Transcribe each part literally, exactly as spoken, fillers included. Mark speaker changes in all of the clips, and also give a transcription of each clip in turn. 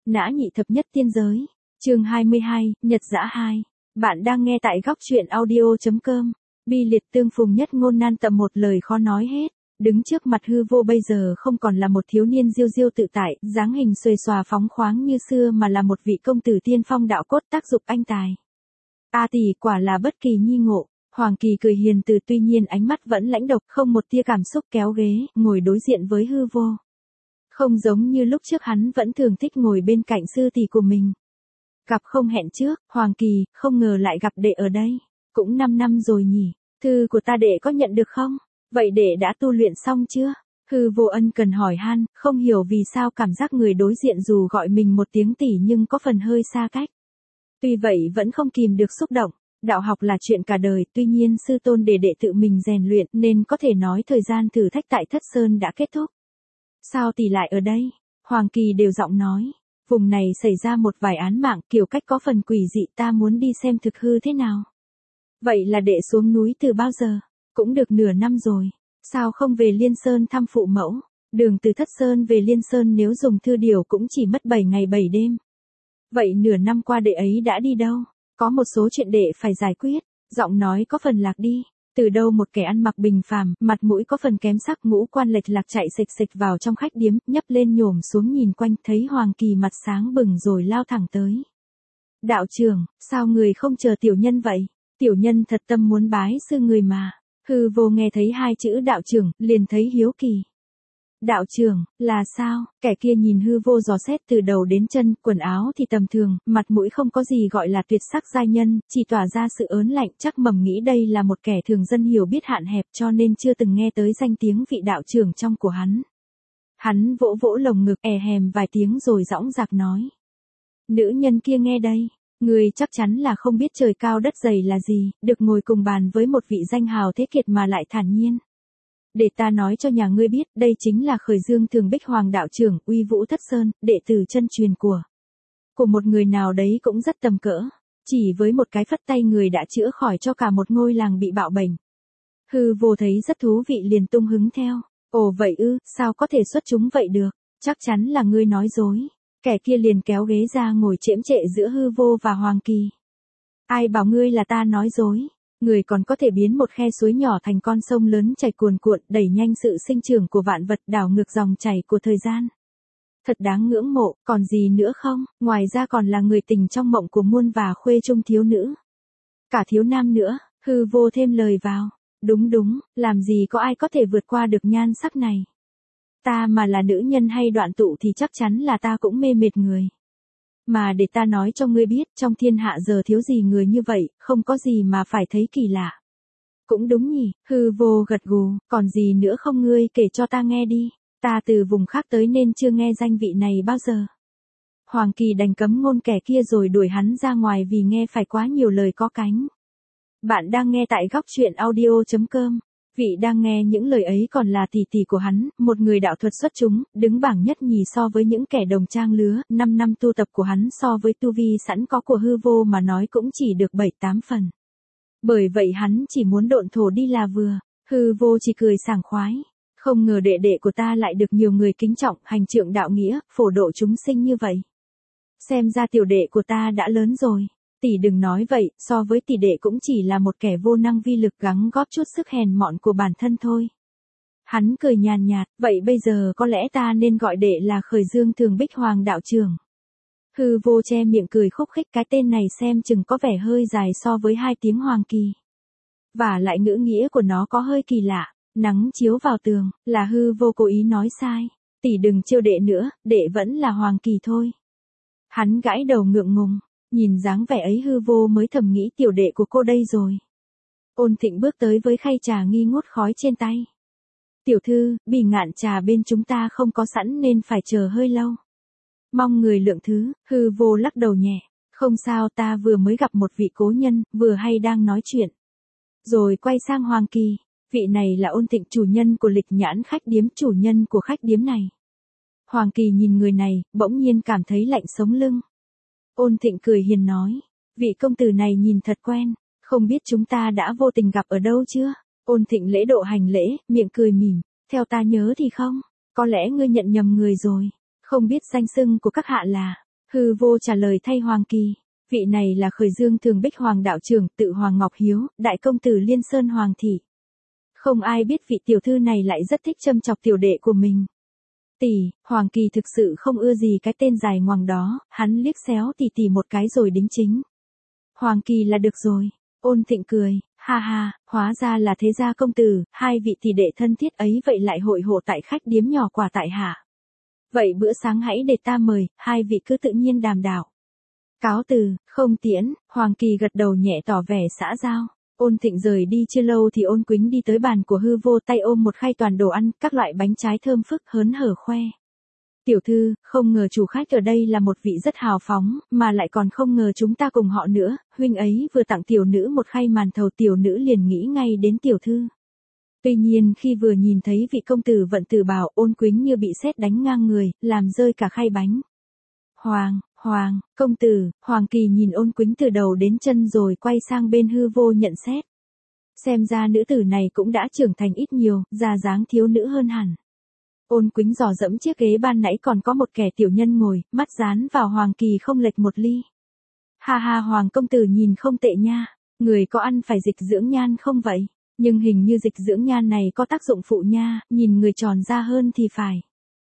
Speaker 1: Nã nhị thập nhất tiên giới. Chương hai mươi hai, Nhật Dã hai. Bạn đang nghe tại góc truyện audio chấm com. Bi liệt tương phùng nhất ngôn nan tầm một lời khó nói hết. Đứng trước mặt hư vô bây giờ không còn là một thiếu niên diêu diêu tự tại, dáng hình xuề xòa phóng khoáng như xưa mà là một vị công tử tiên phong đạo cốt tác dục anh tài. A tỷ quả là bất kỳ nhi ngộ. Hoàng Kỳ cười hiền từ, tuy nhiên ánh mắt vẫn lãnh độc, không một tia cảm xúc, kéo ghế, ngồi đối diện với hư vô. Không giống như lúc trước hắn vẫn thường thích ngồi bên cạnh sư tỷ của mình. Gặp không hẹn trước, Hoàng Kỳ, không ngờ lại gặp đệ ở đây. Cũng năm năm rồi nhỉ, thư của ta đệ có nhận được không? Vậy đệ đã tu luyện xong chưa? Hư vô ân cần hỏi han, không hiểu vì sao cảm giác người đối diện dù gọi mình một tiếng tỷ nhưng có phần hơi xa cách. Tuy vậy vẫn không kìm được xúc động. Đạo học là chuyện cả đời, tuy nhiên sư tôn để đệ tự mình rèn luyện nên có thể nói thời gian thử thách tại Thất Sơn đã kết thúc. Sao tỷ lại ở đây? Hoàng Kỳ đều giọng nói. Vùng này xảy ra một vài án mạng, kiểu cách có phần quỷ dị, ta muốn đi xem thực hư thế nào. Vậy là đệ xuống núi từ bao giờ? Cũng được nửa năm rồi. Sao không về Liên Sơn thăm phụ mẫu? Đường từ Thất Sơn về Liên Sơn nếu dùng thư điều cũng chỉ mất bảy ngày bảy đêm. Vậy nửa năm qua đệ ấy đã đi đâu? Có một số chuyện đệ phải giải quyết. Giọng nói có phần lạc đi. Từ đâu một kẻ ăn mặc bình phàm, mặt mũi có phần kém sắc, ngũ quan lệch lạc chạy xịch xịch vào trong khách điếm, nhấp lên nhổm xuống nhìn quanh, thấy Hoàng Kỳ mặt sáng bừng rồi lao thẳng tới. Đạo trưởng, sao người không chờ tiểu nhân vậy? Tiểu nhân thật tâm muốn bái sư người mà. Hư vô nghe thấy hai chữ đạo trưởng, liền thấy hiếu kỳ. Đạo trưởng, là sao? Kẻ kia nhìn hư vô dò xét từ đầu đến chân, quần áo thì tầm thường, mặt mũi không có gì gọi là tuyệt sắc giai nhân, chỉ tỏa ra sự ớn lạnh, chắc mầm nghĩ đây là một kẻ thường dân hiểu biết hạn hẹp cho nên chưa từng nghe tới danh tiếng vị đạo trưởng trong của hắn. Hắn vỗ vỗ lồng ngực, è hèm vài tiếng rồi dõng dạc nói. Nữ nhân kia nghe đây. Người chắc chắn là không biết trời cao đất dày là gì, được ngồi cùng bàn với một vị danh hào thế kiệt mà lại thản nhiên. Để ta nói cho nhà ngươi biết, đây chính là Khởi Dương Thường Bích Hoàng đạo trưởng, uy vũ Thất Sơn, đệ tử chân truyền của của một người nào đấy cũng rất tầm cỡ. Chỉ với một cái phất tay người đã chữa khỏi cho cả một ngôi làng bị bạo bệnh. Hư vô thấy rất thú vị liền tung hứng theo. Ồ vậy ư, sao có thể xuất chúng vậy được? Chắc chắn là ngươi nói dối. Kẻ kia liền kéo ghế ra ngồi chễm chệ giữa hư vô và Hoàng Kỳ. Ai bảo ngươi là ta nói dối? Người còn có thể biến một khe suối nhỏ thành con sông lớn chảy cuồn cuộn, đẩy nhanh sự sinh trưởng của vạn vật, đảo ngược dòng chảy của thời gian. Thật đáng ngưỡng mộ, còn gì nữa không? Ngoài ra còn là người tình trong mộng của muôn và khuê trung thiếu nữ. Cả thiếu nam nữa, hư vô thêm lời vào. Đúng đúng, làm gì có ai có thể vượt qua được nhan sắc này. Ta mà là nữ nhân hay đoạn tụ thì chắc chắn là ta cũng mê mệt người. Mà để ta nói cho ngươi biết, trong thiên hạ giờ thiếu gì người như vậy, không có gì mà phải thấy kỳ lạ. Cũng đúng nhỉ, hư vô gật gù, còn gì nữa không, ngươi kể cho ta nghe đi. Ta từ vùng khác tới nên chưa nghe danh vị này bao giờ. Hoàng Kỳ đành cấm ngôn kẻ kia rồi đuổi hắn ra ngoài vì nghe phải quá nhiều lời có cánh. Bạn đang nghe tại góc truyện audio chấm com. Vị đang nghe những lời ấy còn là tỷ tỷ của hắn, một người đạo thuật xuất chúng, đứng bảng nhất nhì so với những kẻ đồng trang lứa, năm năm tu tập của hắn so với tu vi sẵn có của hư vô mà nói cũng chỉ được bảy tám phần. Bởi vậy hắn chỉ muốn độn thổ đi là vừa, hư vô chỉ cười sảng khoái. Không ngờ đệ đệ của ta lại được nhiều người kính trọng, hành trượng đạo nghĩa, phổ độ chúng sinh như vậy. Xem ra tiểu đệ của ta đã lớn rồi. Tỷ đừng nói vậy, so với tỷ đệ cũng chỉ là một kẻ vô năng vi lực gắng góp chút sức hèn mọn của bản thân thôi. Hắn cười nhàn nhạt, vậy bây giờ có lẽ ta nên gọi đệ là Khởi Dương Thường Bích Hoàng đạo trưởng. Hư vô che miệng cười khúc khích, cái tên này xem chừng có vẻ hơi dài so với hai tiếng Hoàng Kỳ. Và lại ngữ nghĩa của nó có hơi kỳ lạ, nắng chiếu vào tường, là hư vô cố ý nói sai. Tỷ đừng trêu đệ nữa, đệ vẫn là Hoàng Kỳ thôi. Hắn gãi đầu ngượng ngùng. Nhìn dáng vẻ ấy hư vô mới thầm nghĩ tiểu đệ của cô đây rồi. Ôn Thịnh bước tới với khay trà nghi ngút khói trên tay. Tiểu thư, bì ngạn trà bên chúng ta không có sẵn nên phải chờ hơi lâu. Mong người lượng thứ, hư vô lắc đầu nhẹ. Không sao, ta vừa mới gặp một vị cố nhân, vừa hay đang nói chuyện. Rồi quay sang Hoàng Kỳ. Vị này là Ôn Thịnh, chủ nhân của Lịch Nhãn khách điếm, chủ nhân của khách điếm này. Hoàng Kỳ nhìn người này, bỗng nhiên cảm thấy lạnh sống lưng. Ôn Thịnh cười hiền nói, vị công tử này nhìn thật quen, không biết chúng ta đã vô tình gặp ở đâu chưa? Ôn Thịnh lễ độ hành lễ, miệng cười mỉm, theo ta nhớ thì không, có lẽ ngươi nhận nhầm người rồi, không biết danh xưng của các hạ là. Hư vô trả lời thay Hoàng Kỳ. Vị này là Khởi Dương Thường Bích Hoàng đạo trưởng, tự Hoàng Ngọc Hiếu, đại công tử Liên Sơn Hoàng thị. Không ai biết vị tiểu thư này lại rất thích châm chọc tiểu đệ của mình. Tỷ, Hoàng Kỳ thực sự không ưa gì cái tên dài ngoằng đó, hắn liếc xéo tỷ tỷ một cái rồi đính chính. Hoàng Kỳ là được rồi. Ôn Thịnh cười, ha ha, hóa ra là thế gia công tử, hai vị tỷ đệ thân thiết ấy vậy lại hội hộ tại khách điếm nhỏ quà tại hạ. Vậy bữa sáng hãy để ta mời, hai vị cứ tự nhiên đàm đạo. Cáo từ, không tiễn, Hoàng Kỳ gật đầu nhẹ tỏ vẻ xã giao. Ôn Thịnh rời đi chưa lâu thì Ôn Quýnh đi tới bàn của Hư Vô, tay ôm một khay toàn đồ ăn, các loại bánh trái thơm phức hớn hở khoe. Tiểu thư, không ngờ chủ khách ở đây là một vị rất hào phóng, mà lại còn không ngờ chúng ta cùng họ nữa, huynh ấy vừa tặng tiểu nữ một khay màn thầu, tiểu nữ liền nghĩ ngay đến tiểu thư. Tuy nhiên khi vừa nhìn thấy vị công tử vận tử bảo, Ôn Quýnh như bị sét đánh ngang người, làm rơi cả khay bánh. Hoàng, Hoàng, công tử, Hoàng Kỳ nhìn Ôn Quýnh từ đầu đến chân rồi quay sang bên Hư Vô nhận xét. Xem ra nữ tử này cũng đã trưởng thành ít nhiều, già dáng thiếu nữ hơn hẳn. Ôn Quýnh dò dẫm chiếc ghế ban nãy còn có một kẻ tiểu nhân ngồi, mắt dán vào Hoàng Kỳ không lệch một ly. Ha ha, Hoàng công tử nhìn không tệ nha, người có ăn phải dịch dưỡng nhan không vậy? Nhưng hình như dịch dưỡng nhan này có tác dụng phụ nha, nhìn người tròn ra hơn thì phải.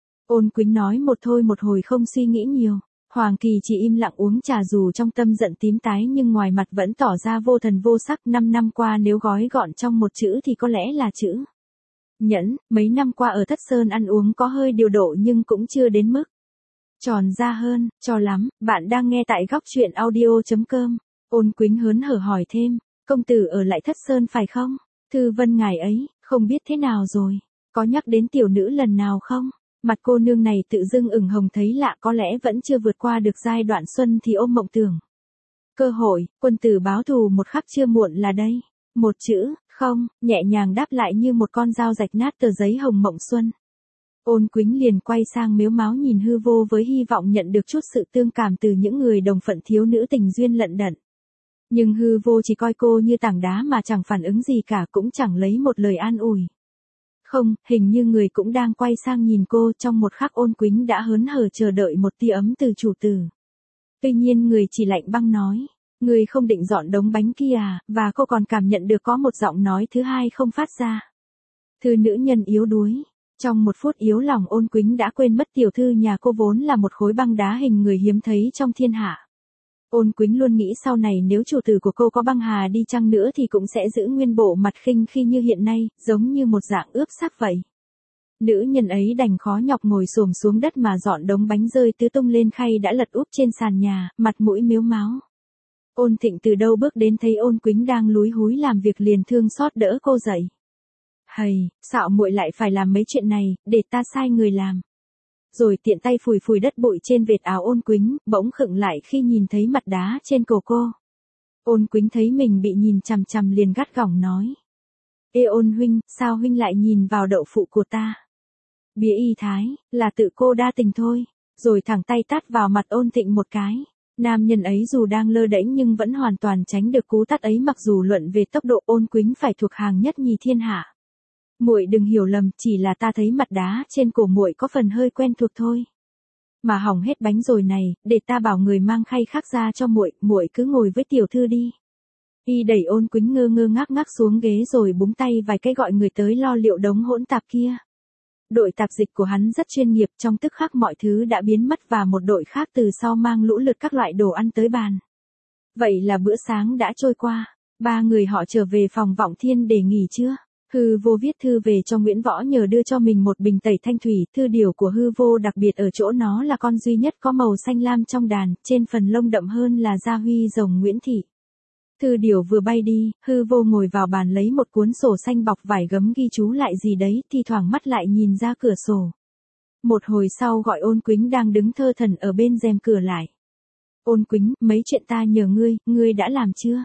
Speaker 1: Ôn Quýnh nói một thôi một hồi không suy nghĩ nhiều. Hoàng Kỳ chỉ im lặng uống trà, dù trong tâm giận tím tái nhưng ngoài mặt vẫn tỏ ra vô thần vô sắc. Năm năm qua nếu gói gọn trong một chữ thì có lẽ là chữ nhẫn. Mấy năm qua ở Thất Sơn ăn uống có hơi điều độ nhưng cũng chưa đến mức tròn ra hơn, cho lắm. Bạn đang nghe tại góc truyện audio chấm com. Ôn Quýnh hớn hở hỏi thêm, công tử ở lại Thất Sơn phải không? Thư Vân ngài ấy, không biết thế nào rồi, có nhắc đến tiểu nữ lần nào không? Mặt cô nương này tự dưng ửng hồng thấy lạ, có lẽ vẫn chưa vượt qua được giai đoạn xuân thì ôm mộng tưởng. Cơ hội, quân tử báo thù một khắc chưa muộn là đây. Một chữ, không, nhẹ nhàng đáp lại như một con dao rạch nát tờ giấy hồng mộng xuân. Ôn Quýnh liền quay sang mếu máo nhìn Hư Vô với hy vọng nhận được chút sự tương cảm từ những người đồng phận thiếu nữ tình duyên lận đận. Nhưng Hư Vô chỉ coi cô như tảng đá mà chẳng phản ứng gì cả, cũng chẳng lấy một lời an ủi. Không, hình như người cũng đang quay sang nhìn cô, trong một khắc Ôn Quýnh đã hớn hở chờ đợi một tia ấm từ chủ tử. Tuy nhiên người chỉ lạnh băng nói, người không định dọn đống bánh kia à, và cô còn cảm nhận được có một giọng nói thứ hai không phát ra. Thư nữ nhân yếu đuối. Trong một phút yếu lòng, Ôn Quýnh đã quên mất tiểu thư nhà cô vốn là một khối băng đá hình người hiếm thấy trong thiên hạ. Ôn Quýnh luôn nghĩ sau này nếu chủ tử của cô có băng hà đi chăng nữa thì cũng sẽ giữ nguyên bộ mặt khinh khi như hiện nay, giống như một dạng ướp xác vậy. Nữ nhân ấy đành khó nhọc ngồi xổm xuống đất mà dọn đống bánh rơi tứ tung lên khay đã lật úp trên sàn nhà, mặt mũi mếu máo. Ôn Thịnh từ đâu bước đến thấy Ôn Quýnh đang lúi húi làm việc liền thương xót đỡ cô dậy. Hầy, xạo muội lại phải làm mấy chuyện này, để ta sai người làm. Rồi tiện tay phủi phủi đất bụi trên vệt áo Ôn Quýnh, bỗng khựng lại khi nhìn thấy mặt đá trên cổ cô. Ôn Quýnh thấy mình bị nhìn chằm chằm liền gắt gỏng nói. Ê Ôn huynh, sao huynh lại nhìn vào đậu phụ của ta? Bía y thái, là tự cô đa tình thôi. Rồi thẳng tay tát vào mặt Ôn Thịnh một cái. Nam nhân ấy dù đang lơ đễnh nhưng vẫn hoàn toàn tránh được cú tát ấy, mặc dù luận về tốc độ Ôn Quýnh phải thuộc hàng nhất nhì thiên hạ. Muội đừng hiểu lầm, chỉ là ta thấy mặt đá trên cổ muội có phần hơi quen thuộc thôi. Mà hỏng hết bánh rồi này, để ta bảo người mang khay khác ra cho muội, muội cứ ngồi với tiểu thư đi. Y đẩy Ôn Quýnh ngơ ngơ ngác ngác xuống ghế rồi búng tay vài cái gọi người tới lo liệu đống hỗn tạp kia. Đội tạp dịch của hắn rất chuyên nghiệp, trong tức khắc mọi thứ đã biến mất và một đội khác từ sau mang lũ lượt các loại đồ ăn tới bàn. Vậy là bữa sáng đã trôi qua, ba người họ trở về phòng Vọng Thiên để nghỉ trưa. Hư Vô viết thư về cho Nguyễn Võ nhờ đưa cho mình một bình tẩy thanh thủy. Thư điểu của Hư Vô đặc biệt ở chỗ nó là con duy nhất có màu xanh lam trong đàn, trên phần lông đậm hơn là da huy rồng Nguyễn Thị. Thư điểu vừa bay đi, Hư Vô ngồi vào bàn lấy một cuốn sổ xanh bọc vải gấm ghi chú lại gì đấy, thì thoảng mắt lại nhìn ra cửa sổ. Một hồi sau gọi Ôn Quýnh đang đứng thơ thẩn ở bên rèm cửa lại. Ôn Quýnh, mấy chuyện ta nhờ ngươi, ngươi đã làm chưa?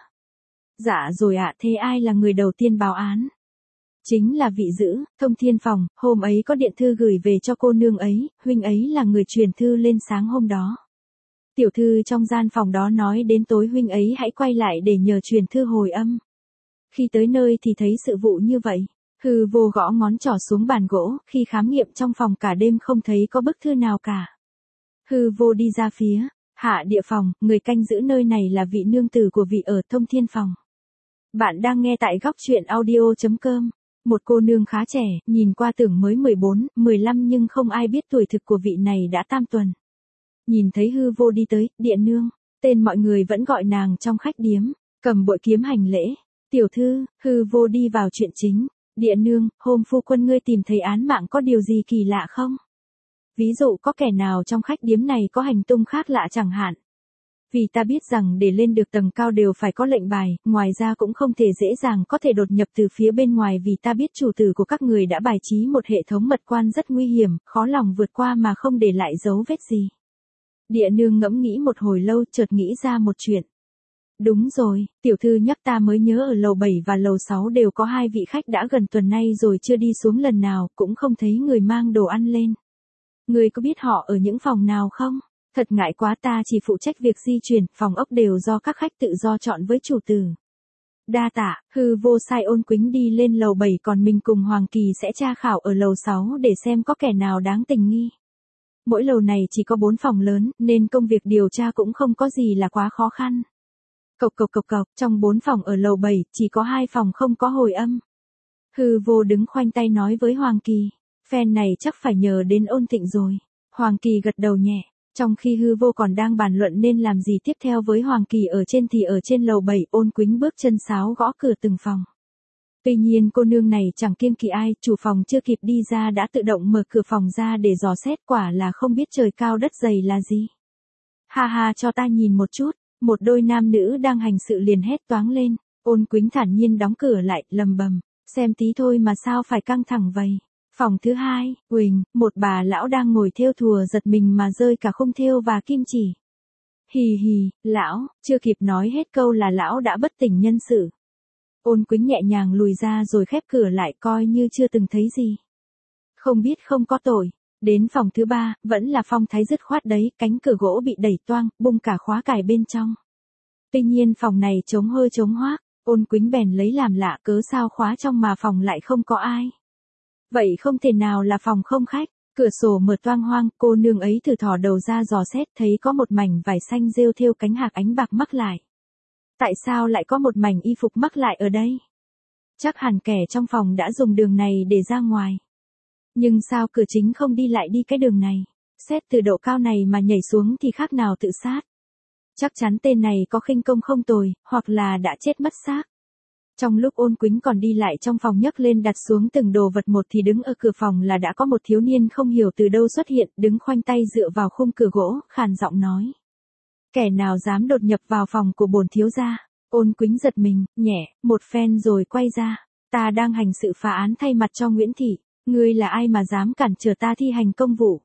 Speaker 1: Dạ rồi ạ, thế ai là người đầu tiên báo án? Chính là vị giữ, Thông Thiên Phòng, hôm ấy có điện thư gửi về cho cô nương ấy, huynh ấy là người truyền thư lên sáng hôm đó. Tiểu thư trong gian phòng đó nói đến tối huynh ấy hãy quay lại để nhờ truyền thư hồi âm. Khi tới nơi thì thấy sự vụ như vậy. Hư Vô gõ ngón trỏ xuống bàn gỗ, khi khám nghiệm trong phòng cả đêm không thấy có bức thư nào cả. Hư Vô đi ra phía Hạ địa phòng, người canh giữ nơi này là vị nương tử của vị ở Thông Thiên phòng. Bạn đang nghe tại góc chuyện audio.com. Một cô nương khá trẻ, nhìn qua tưởng mới mười bốn, mười lăm nhưng không ai biết tuổi thực của vị này đã tam tuần. Nhìn thấy hư vô đi tới, địa nương, tên mọi người vẫn gọi nàng trong khách điếm, cầm bội kiếm hành lễ. Tiểu thư, hư vô đi vào chuyện chính. Địa nương, hôm phu quân ngươi tìm thấy án mạng có điều gì kỳ lạ không? Ví dụ có kẻ nào trong khách điếm này có hành tung khác lạ chẳng hạn. Vì ta biết rằng để lên được tầng cao đều phải có lệnh bài, ngoài ra cũng không thể dễ dàng có thể đột nhập từ phía bên ngoài vì ta biết chủ tử của các người đã bài trí một hệ thống mật quan rất nguy hiểm, khó lòng vượt qua mà không để lại dấu vết gì. Địa nương ngẫm nghĩ một hồi lâu chợt nghĩ ra một chuyện. Đúng rồi, tiểu thư nhắc ta mới nhớ ở lầu bảy và lầu sáu đều có hai vị khách đã gần tuần nay rồi chưa đi xuống lần nào, cũng không thấy người mang đồ ăn lên. Người có biết họ ở những phòng nào không? Thật ngại quá, ta chỉ phụ trách việc di chuyển, phòng ốc đều do các khách tự do chọn với chủ tử. Đa tạ, hư vô sai Ôn Quýnh đi lên lầu bảy còn mình cùng Hoàng Kỳ sẽ tra khảo ở lầu sáu để xem có kẻ nào đáng tình nghi. Mỗi lầu này chỉ có bốn phòng lớn, nên công việc điều tra cũng không có gì là quá khó khăn. Cộc cộc cộc cộc, trong bốn phòng ở lầu bảy, chỉ có hai phòng không có hồi âm. Hư vô đứng khoanh tay nói với Hoàng Kỳ, phen này chắc phải nhờ đến Ôn Thịnh rồi. Hoàng Kỳ gật đầu nhẹ, trong khi hư vô còn đang bàn luận nên làm gì tiếp theo với Hoàng Kỳ ở trên thì ở trên lầu bảy Ôn Quýnh bước chân sáo gõ cửa từng phòng. Tuy nhiên cô nương này chẳng kiêng kỵ ai, chủ phòng chưa kịp đi ra đã tự động mở cửa phòng ra để dò xét, quả là không biết trời cao đất dày là gì. Ha ha, cho ta nhìn một chút. Một đôi nam nữ đang hành sự liền hét toáng lên. Ôn Quýnh thản nhiên đóng cửa lại, lầm bầm, xem tí thôi mà sao phải căng thẳng vậy. Phòng thứ hai, Huỳnh, một bà lão đang ngồi thêu thùa giật mình mà rơi cả khung thêu và kim chỉ. Hì hì, lão, chưa kịp nói hết câu là lão đã bất tỉnh nhân sự. Ôn Quýnh nhẹ nhàng lùi ra rồi khép cửa lại coi như chưa từng thấy gì. Không biết không có tội. Đến phòng thứ ba, vẫn là phong thái dứt khoát đấy, cánh cửa gỗ bị đẩy toang, bung cả khóa cài bên trong. Tuy nhiên phòng này trống hơi trống hoác, Ôn Quýnh bèn lấy làm lạ cớ sao khóa trong mà phòng lại không có ai. Vậy không thể nào là phòng không khách, cửa sổ mở toang hoang, cô nương ấy thử thò đầu ra dò xét thấy có một mảnh vải xanh rêu thêu cánh hạc ánh bạc mắc lại. Tại sao lại có một mảnh y phục mắc lại ở đây? Chắc hẳn kẻ trong phòng đã dùng đường này để ra ngoài. Nhưng sao cửa chính không đi lại đi cái đường này? Xét từ độ cao này mà nhảy xuống thì khác nào tự sát. Chắc chắn tên này có khinh công không tồi, hoặc là đã chết mất xác. Trong lúc Ôn Quýnh còn đi lại trong phòng nhấc lên đặt xuống từng đồ vật một thì đứng ở cửa phòng là đã có một thiếu niên không hiểu từ đâu xuất hiện, đứng khoanh tay dựa vào khung cửa gỗ, khàn giọng nói. Kẻ nào dám đột nhập vào phòng của bổn thiếu gia? Ôn Quýnh giật mình, nhẹ, một phen rồi quay ra. Ta đang hành sự phá án thay mặt cho Nguyễn Thị. Ngươi là ai mà dám cản trở ta thi hành công vụ?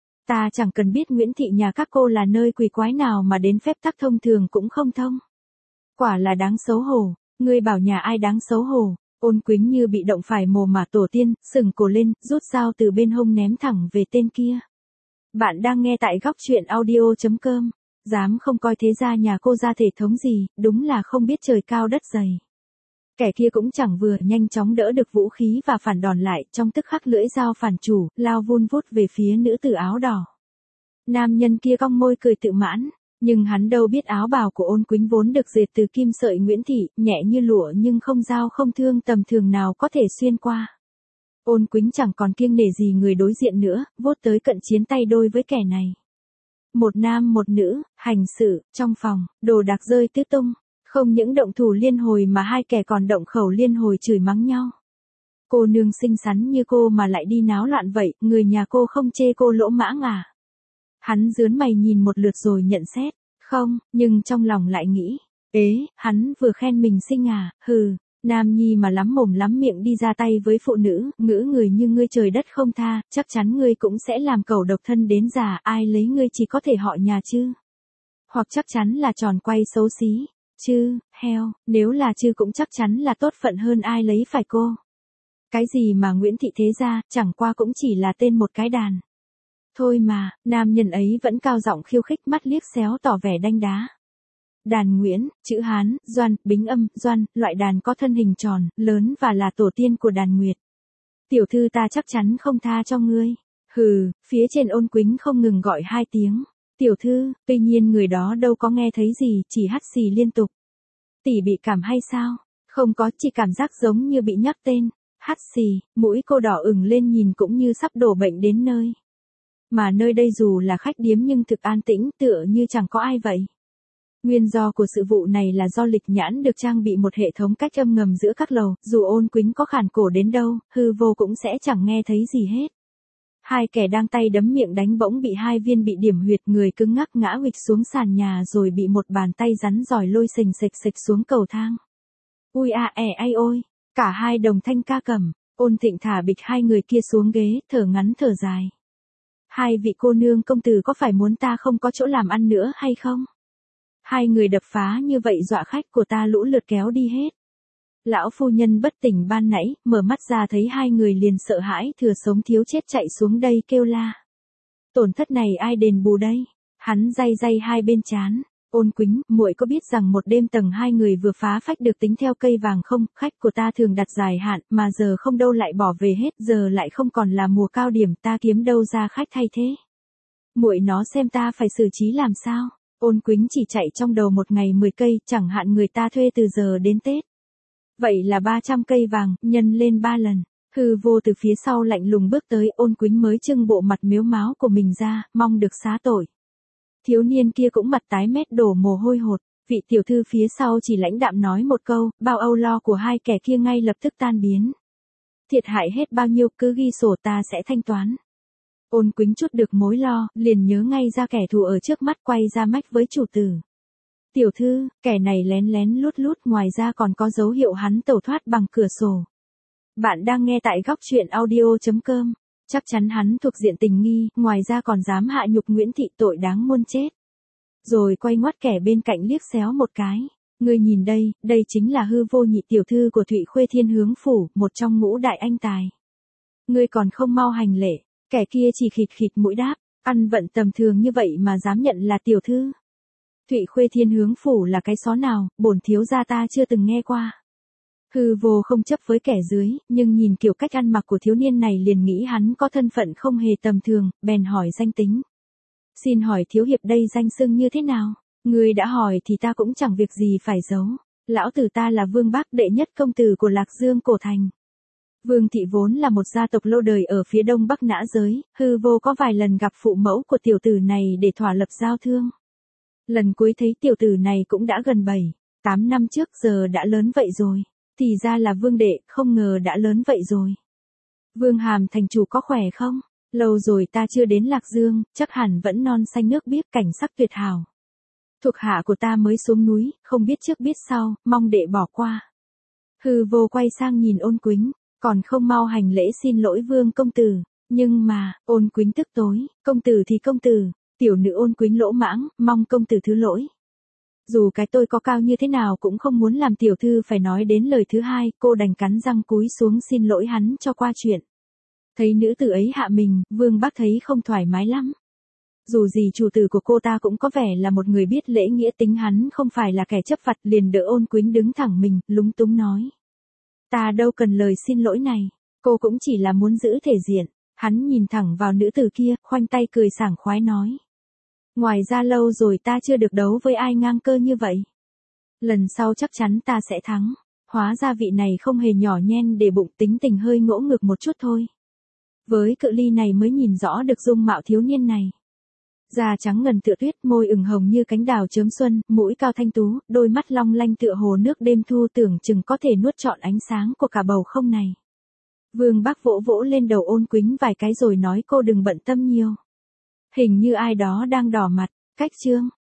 Speaker 1: Ta chẳng cần biết Nguyễn Thị nhà các cô là nơi quỷ quái nào mà đến phép tắc thông thường cũng không thông. Quả là đáng xấu hổ, ngươi bảo nhà ai đáng xấu hổ? Ôn Quýnh như bị động phải mồ mà tổ tiên, sừng cổ lên, rút dao từ bên hông ném thẳng về tên kia. Bạn đang nghe tại góc chuyện audio.com. Dám không coi thế ra nhà cô ra thể thống gì, đúng là không biết trời cao đất dày. Kẻ kia cũng chẳng vừa nhanh chóng đỡ được vũ khí và phản đòn lại, trong tức khắc lưỡi dao phản chủ, lao vun vút về phía nữ tử áo đỏ. Nam nhân kia cong môi cười tự mãn, nhưng hắn đâu biết áo bào của Ôn Quýnh vốn được dệt từ kim sợi Nguyễn Thị, nhẹ như lụa nhưng không dao không thương tầm thường nào có thể xuyên qua. Ôn Quýnh chẳng còn kiêng nể gì người đối diện nữa, vốt tới cận chiến tay đôi với kẻ này. Một nam một nữ, hành sự, trong phòng, đồ đạc rơi tứ tung. Không những động thủ liên hồi mà hai kẻ còn động khẩu liên hồi chửi mắng nhau. Cô nương xinh xắn như cô mà lại đi náo loạn vậy, người nhà cô không chê cô lỗ mãng à? Hắn rướn mày nhìn một lượt rồi nhận xét, không, nhưng trong lòng lại nghĩ, ế, hắn vừa khen mình xinh à, hừ, nam nhi mà lắm mồm lắm miệng đi ra tay với phụ nữ, ngữ người như ngươi trời đất không tha, chắc chắn ngươi cũng sẽ làm cẩu độc thân đến già, ai lấy ngươi chỉ có thể họ nhà chứ. Hoặc chắc chắn là tròn quay xấu xí. Chứ, heo, nếu là chứ cũng chắc chắn là tốt phận hơn ai lấy phải cô. Cái gì mà Nguyễn Thị thế gia, chẳng qua cũng chỉ là tên một cái đàn. Thôi mà, nam nhân ấy vẫn cao giọng khiêu khích mắt liếc xéo tỏ vẻ đanh đá. Đàn Nguyễn, chữ Hán, Doan, bính âm, Doan, loại đàn có thân hình tròn, lớn và là tổ tiên của đàn Nguyệt. Tiểu thư ta chắc chắn không tha cho ngươi. Hừ, phía trên Ôn Quýnh không ngừng gọi hai tiếng. Tiểu thư, tuy nhiên người đó đâu có nghe thấy gì, chỉ hắt xì liên tục. Tỷ bị cảm hay sao? Không có, chỉ cảm giác giống như bị nhắc tên. Hắt xì, mũi cô đỏ ửng lên nhìn cũng như sắp đổ bệnh đến nơi. Mà nơi đây dù là khách điếm nhưng thực an tĩnh, tựa như chẳng có ai vậy. Nguyên do của sự vụ này là do Lịch Nhãn được trang bị một hệ thống cách âm ngầm giữa các lầu, dù Ôn Quýnh có khản cổ đến đâu, hư vô cũng sẽ chẳng nghe thấy gì hết. Hai kẻ đang tay đấm miệng đánh bỗng bị hai viên bị điểm huyệt, người cứng ngắc ngã huỵch xuống sàn nhà rồi bị một bàn tay rắn giỏi lôi sình sịch sịch xuống cầu thang. Ui a e ai ôi, cả hai đồng thanh ca cầm, Ôn Thịnh thả bịch hai người kia xuống ghế, thở ngắn thở dài. Hai vị cô nương công tử có phải muốn ta không có chỗ làm ăn nữa hay không? Hai người đập phá như vậy dọa khách của ta lũ lượt kéo đi hết. Lão phu nhân bất tỉnh ban nãy, mở mắt ra thấy hai người liền sợ hãi thừa sống thiếu chết chạy xuống đây kêu la. Tổn thất này ai đền bù đây? Hắn day day hai bên trán. Ôn Quýnh, muội có biết rằng một đêm tầng hai người vừa phá phách được tính theo cây vàng không? Khách của ta thường đặt dài hạn, mà giờ không đâu lại bỏ về hết, giờ lại không còn là mùa cao điểm, ta kiếm đâu ra khách thay thế? Muội nó xem ta phải xử trí làm sao? Ôn Quýnh chỉ chạy trong đầu một ngày mười cây, chẳng hạn người ta thuê từ giờ đến Tết. Vậy là ba trăm cây vàng, nhân lên ba lần. Hư vô từ phía sau lạnh lùng bước tới, Ôn Quýnh mới trưng bộ mặt miếu máo của mình ra, mong được xá tội. Thiếu niên kia cũng mặt tái mét đổ mồ hôi hột, vị tiểu thư phía sau chỉ lãnh đạm nói một câu, bao âu lo của hai kẻ kia ngay lập tức tan biến. Thiệt hại hết bao nhiêu cứ ghi sổ ta sẽ thanh toán. Ôn Quýnh chút được mối lo, liền nhớ ngay ra kẻ thù ở trước mắt quay ra mách với chủ tử. Tiểu thư, kẻ này lén lén lút lút ngoài ra còn có dấu hiệu hắn tẩu thoát bằng cửa sổ. Bạn đang nghe tại góc truyện audio chấm com. Chắc chắn hắn thuộc diện tình nghi, ngoài ra còn dám hạ nhục Nguyễn Thị tội đáng muôn chết. Rồi quay ngoắt kẻ bên cạnh liếc xéo một cái. Ngươi nhìn đây, đây chính là hư vô nhị tiểu thư của Thụy Khuê Thiên Hướng Phủ, một trong ngũ đại anh tài. Ngươi còn không mau hành lễ, kẻ kia chỉ khịt khịt mũi đáp, ăn vận tầm thường như vậy mà dám nhận là tiểu thư. Thụy Khuê Thiên Hướng Phủ là cái xó nào, bổn thiếu gia ta chưa từng nghe qua. Hư vô không chấp với kẻ dưới, nhưng nhìn kiểu cách ăn mặc của thiếu niên này liền nghĩ hắn có thân phận không hề tầm thường, bèn hỏi danh tính. Xin hỏi thiếu hiệp đây danh xưng như thế nào? Người đã hỏi thì ta cũng chẳng việc gì phải giấu. Lão tử ta là Vương Bác, đệ nhất công tử của Lạc Dương cổ thành. Vương thị vốn là một gia tộc lâu đời ở phía đông bắc Nã giới, hư vô có vài lần gặp phụ mẫu của tiểu tử này để thỏa lập giao thương. Lần cuối thấy tiểu tử này cũng đã gần bảy, tám năm trước, giờ đã lớn vậy rồi. Thì ra là Vương đệ, không ngờ đã lớn vậy rồi. Vương Hàm thành chủ có khỏe không? Lâu rồi ta chưa đến Lạc Dương, chắc hẳn vẫn non xanh nước biếc, cảnh sắc tuyệt hảo. Thuộc hạ của ta mới xuống núi, không biết trước biết sau, mong đệ bỏ qua. Hư vô quay sang nhìn Ôn Quýnh, còn không mau hành lễ xin lỗi Vương công tử. Nhưng mà, Ôn Quýnh tức tối, công tử thì công tử, tiểu nữ Ôn Quýnh lỗ mãng, mong công tử thứ lỗi. Dù cái tôi có cao như thế nào cũng không muốn làm tiểu thư phải nói đến lời thứ hai, cô đành cắn răng cúi xuống xin lỗi hắn cho qua chuyện. Thấy nữ tử ấy hạ mình, Vương Bác thấy không thoải mái lắm. Dù gì chủ tử của cô ta cũng có vẻ là một người biết lễ nghĩa, tính hắn không phải là kẻ chấp vặt, liền đỡ Ôn Quýnh đứng thẳng mình, lúng túng nói. Ta đâu cần lời xin lỗi này, cô cũng chỉ là muốn giữ thể diện. Hắn nhìn thẳng vào nữ tử kia, khoanh tay cười sảng khoái nói. Ngoài ra lâu rồi ta chưa được đấu với ai ngang cơ như vậy. Lần sau chắc chắn ta sẽ thắng. Hóa ra vị này không hề nhỏ nhen để bụng, tính tình hơi ngỗ ngược một chút thôi. Với cự ly này mới nhìn rõ được dung mạo thiếu niên này. Da trắng ngần tựa tuyết, môi ửng hồng như cánh đào chớm xuân, mũi cao thanh tú, đôi mắt long lanh tựa hồ nước đêm thu, tưởng chừng có thể nuốt trọn ánh sáng của cả bầu không này. Vương Bác vỗ vỗ lên đầu Ôn Quýnh vài cái rồi nói, cô đừng bận tâm nhiều. Hình như ai đó đang đỏ mặt. Cách chương